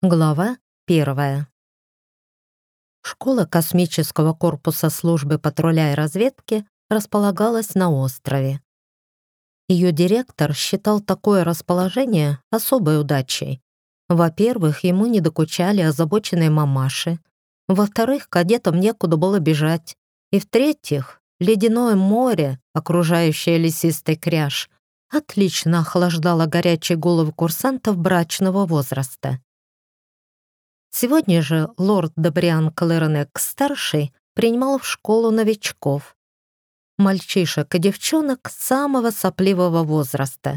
Глава 1. Школа космического корпуса службы патруля и разведки располагалась на острове. Ее директор считал такое расположение особой удачей. Во-первых, ему не докучали озабоченные мамаши. Во-вторых, кадетам некуда было бежать. И в-третьих, ледяное море, окружающее лесистый кряж, отлично охлаждало горячие головы курсантов брачного возраста. Сегодня же лорд Добриан Клэренек-старший принимал в школу новичков. Мальчишек и девчонок самого сопливого возраста.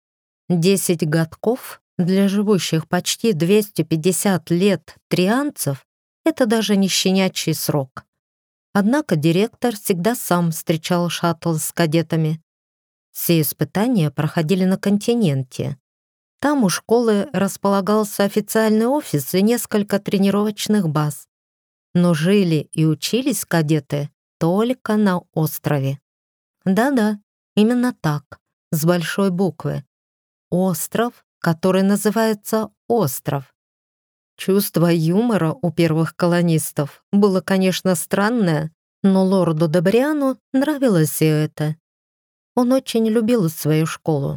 10 годков для живущих почти 250 лет трианцев — это даже не щенячий срок. Однако директор всегда сам встречал шаттл с кадетами. Все испытания проходили на континенте. Там у школы располагался официальный офис и несколько тренировочных баз. Но жили и учились кадеты только на острове. Да-да, именно так, с большой буквы. Остров, который называется остров. Чувство юмора у первых колонистов было, конечно, странное, но лорду Добриану нравилось и это. Он очень любил свою школу.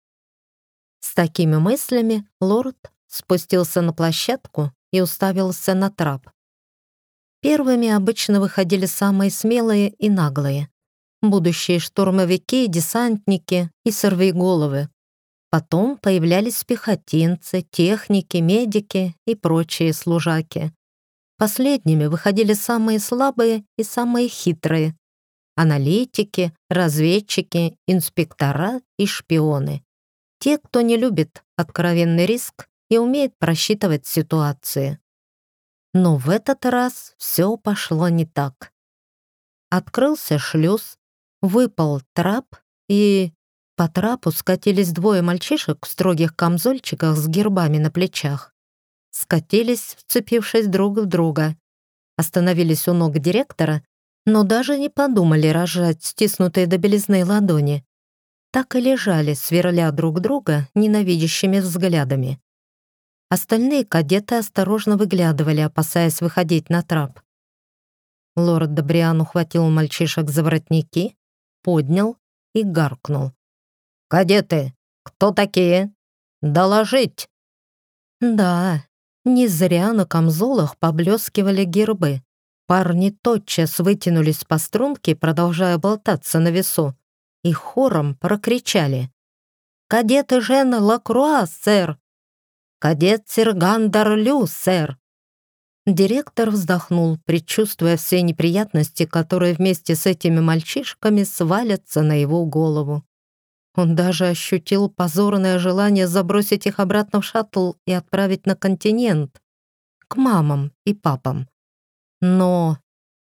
С такими мыслями лорд спустился на площадку и уставился на трап. Первыми обычно выходили самые смелые и наглые. Будущие штурмовики, десантники и сорвиголовы. Потом появлялись пехотинцы, техники, медики и прочие служаки. Последними выходили самые слабые и самые хитрые. Аналитики, разведчики, инспектора и шпионы. Те, кто не любит откровенный риск и умеет просчитывать ситуации. Но в этот раз все пошло не так. Открылся шлюз, выпал трап, и по трапу скатились двое мальчишек в строгих камзольчиках с гербами на плечах. Скатились, вцепившись друг в друга. Остановились у ног директора, но даже не подумали разжать стиснутые до белизны ладони. Так и лежали, сверля друг друга ненавидящими взглядами. Остальные кадеты осторожно выглядывали, опасаясь выходить на трап. Лорд Добриан ухватил мальчишек за воротники, поднял и гаркнул. «Кадеты, кто такие? Доложить!» Да, не зря на камзолах поблескивали гербы. Парни тотчас вытянулись по струнке, продолжая болтаться на весу, и хором прокричали: «Кадет Жен Лакруа, сэр! Кадет Серган Дарлю, сэр!» Директор вздохнул, предчувствуя все неприятности, которые вместе с этими мальчишками свалятся на его голову. Он даже ощутил позорное желание забросить их обратно в шаттл и отправить на континент, к мамам и папам. Но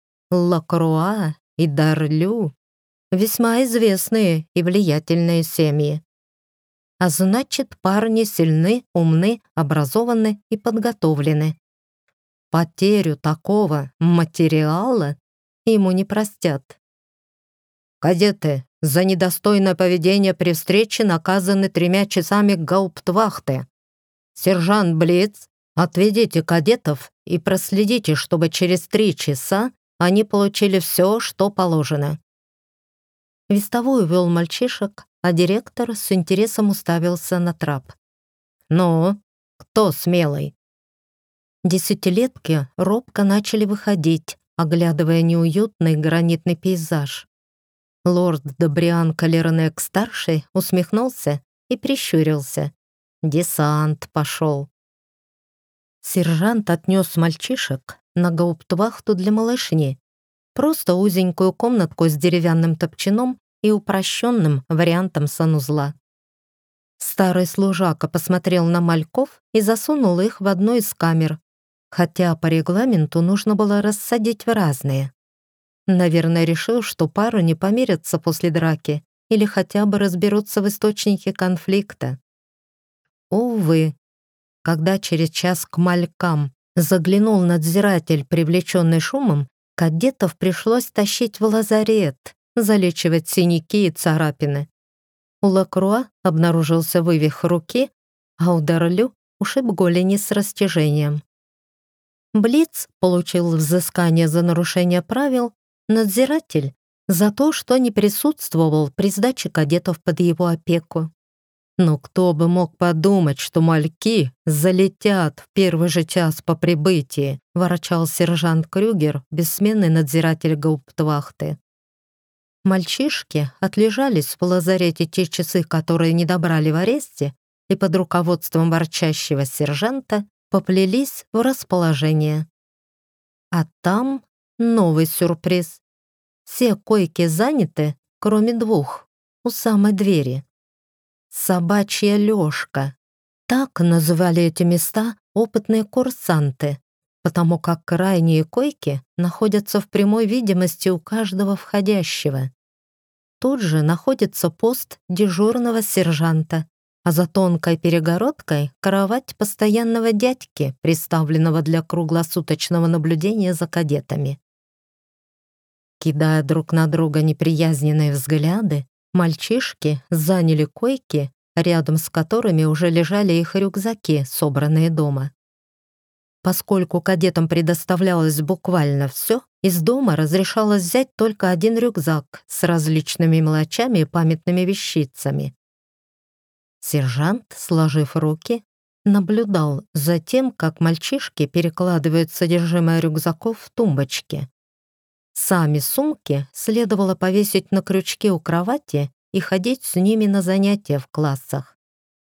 Лакруа и Дарлю — весьма известные и влиятельные семьи. А значит, парни сильны, умны, образованы и подготовлены. Потерю такого материала ему не простят. «Кадеты, за недостойное поведение при встрече наказаны 3 часами гауптвахты. Сержант Блиц, отведите кадетов и проследите, чтобы через 3 часа они получили все, что положено». Вестовой увел мальчишек, а директор с интересом уставился на трап. «Ну, кто смелый?» Десятилетки робко начали выходить, оглядывая неуютный гранитный пейзаж. Лорд Добриан Клэренек-старший усмехнулся и прищурился. Десант пошел. Сержант отнес мальчишек на гауптвахту для малышни. Просто узенькую комнатку с деревянным топчаном и упрощенным вариантом санузла. Старый служака посмотрел на мальков и засунул их в одну из камер, хотя по регламенту нужно было рассадить в разные. Наверное, решил, что пары не помирятся после драки или хотя бы разберутся в источнике конфликта. Увы, когда через час к малькам заглянул надзиратель, привлеченный шумом, кадетов пришлось тащить в лазарет, залечивать синяки и царапины. У Лакруа обнаружился вывих руки, а у Дарлю ушиб голени с растяжением. Блиц получил взыскание за нарушение правил, надзиратель за то, что не присутствовал при сдаче кадетов под его опеку. Но кто бы мог подумать, что мальки залетят в первый же час по прибытии, ворчал сержант Крюгер, бессменный надзиратель гауптвахты. Мальчишки отлежались в лазарете те часы, которые не добрали в аресте, и под руководством ворчащего сержанта поплелись в расположение. А там новый сюрприз. Все койки заняты, кроме 2, у самой двери. Собачья лёжка. Так называли эти места опытные курсанты, потому как крайние койки находятся в прямой видимости у каждого входящего. Тут же находится пост дежурного сержанта, а за тонкой перегородкой кровать постоянного дядьки, приставленного для круглосуточного наблюдения за кадетами. Кидая друг на друга неприязненные взгляды, мальчишки заняли койки, рядом с которыми уже лежали их рюкзаки, собранные дома. Поскольку кадетам предоставлялось буквально все, из дома разрешалось взять только 1 рюкзак с различными мелочами и памятными вещицами. Сержант, сложив руки, наблюдал за тем, как мальчишки перекладывают содержимое рюкзаков в тумбочки. Сами сумки следовало повесить на крючке у кровати и ходить с ними на занятия в классах.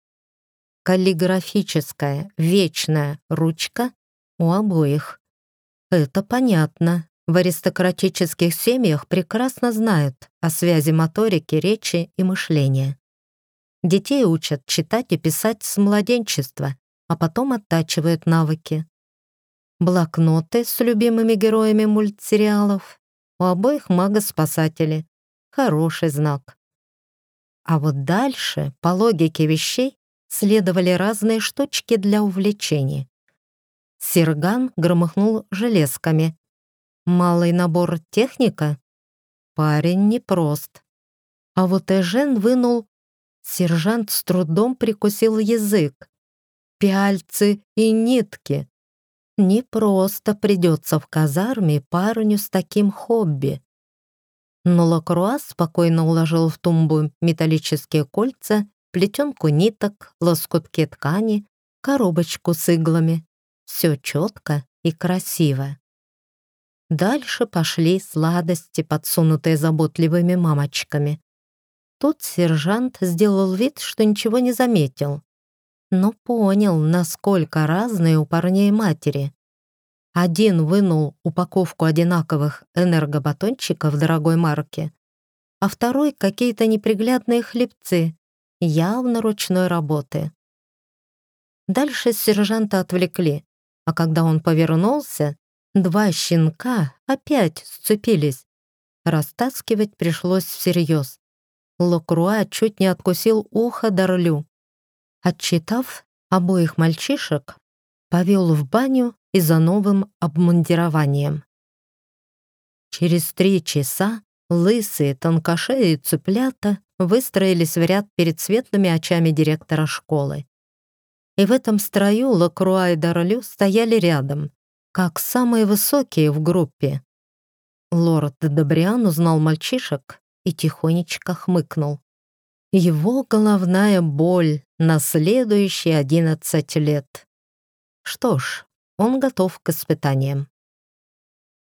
Каллиграфическая вечная ручка у обоих. Это понятно. В аристократических семьях прекрасно знают о связи моторики, речи и мышления. Детей учат читать и писать с младенчества, а потом оттачивают навыки. Блокноты с любимыми героями мультсериалов. У обоих мага-спасатели. Хороший знак. А вот дальше, по логике вещей, следовали разные штучки для увлечений. Серган громыхнул железками. Малый набор техника? Парень непрост. А вот Эжен вынул... Сержант с трудом прикусил язык. Пяльцы и нитки. Непросто придется в казарме парню с таким хобби. Но Лакруа спокойно уложил в тумбу металлические кольца, плетенку ниток, лоскутки ткани, коробочку с иглами. Все четко и красиво. Дальше пошли сладости, подсунутые заботливыми мамочками. Тут сержант сделал вид, что ничего не заметил, но понял, насколько разные у парней матери. Один вынул упаковку одинаковых энергобатончиков дорогой марки, а второй какие-то неприглядные хлебцы, явно ручной работы. Дальше сержанта отвлекли, а когда он повернулся, 2 щенка опять сцепились. Растаскивать пришлось всерьез. Лакруа чуть не откусил ухо Дарлю. Отчитав обоих мальчишек, повел в баню и за новым обмундированием. Через 3 часа лысые, тонкошеи и цыплята выстроились в ряд перед светлыми очами директора школы. И в этом строю Лакруа и Дарлю стояли рядом, как самые высокие в группе. Лорд Добриан узнал мальчишек и тихонечко хмыкнул. Его головная боль на следующие 11 лет. Что ж, он готов к испытаниям.